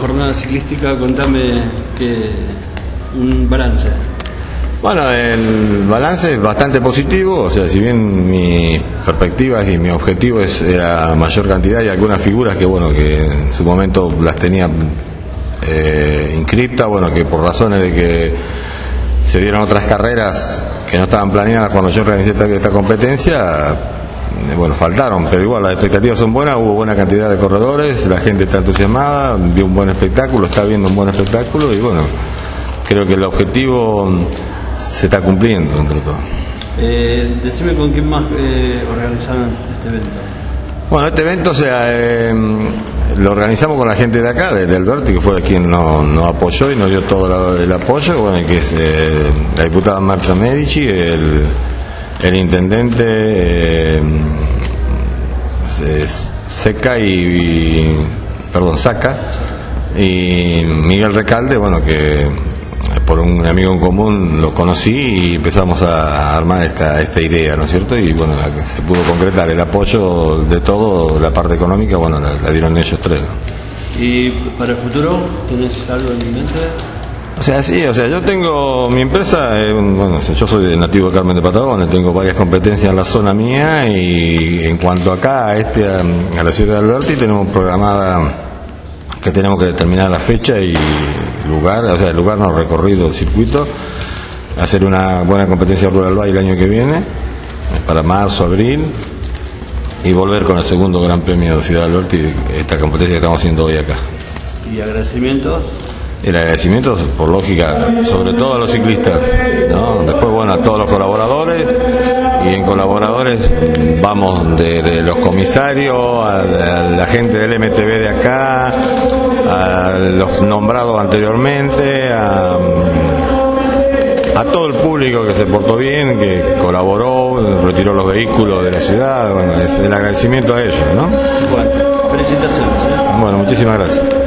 jornada ciclística, contame un balance. Bueno, el balance es bastante positivo, o sea, si bien mi perspectiva y mi objetivo era mayor cantidad y algunas figuras que en su momento las tenía inscriptas, que por razones de que se dieron otras carreras que no estaban planeadas cuando yo organizé esta competencia, faltaron, pero igual las expectativas son buenas, hubo buena cantidad de corredores, la gente está entusiasmada, vio un buen espectáculo, está viendo un buen espectáculo y creo que el objetivo se está cumpliendo entre todo. Decime con quién más organizaron este evento. Bueno, este evento lo organizamos con la gente de acá, de Alberti, que fue quien nos apoyó y nos dio todo el apoyo, que es la diputada Marta Medici, el intendente Saca y Miguel Recalde, que por un amigo en común lo conocí y empezamos a armar esta idea, ¿no es cierto? Y se pudo concretar el apoyo de todo, la parte económica, la dieron ellos tres, ¿no? ¿Y para el futuro tenés algo en mente? Yo tengo mi empresa, yo soy nativo de Carmen de Patagones, tengo varias competencias en la zona mía y en cuanto acá a la ciudad de Alberti tenemos programada que tenemos que determinar la fecha y lugar, el lugar no recorrido el circuito, hacer una buena competencia Rural Bike el año que viene, para marzo, abril, y volver con el segundo Gran Premio de Ciudad de Alberti, esta competencia que estamos haciendo hoy acá. ¿Y agradecimientos? El agradecimiento, por lógica, sobre todo a los ciclistas, ¿no? Después, a todos los colaboradores, y en colaboradores vamos de los comisarios, a la gente del MTV de acá, a los nombrados anteriormente, a todo el público que se portó bien, que colaboró, retiró los vehículos de la ciudad, es el agradecimiento a ellos, ¿no? Felicitaciones. Muchísimas gracias.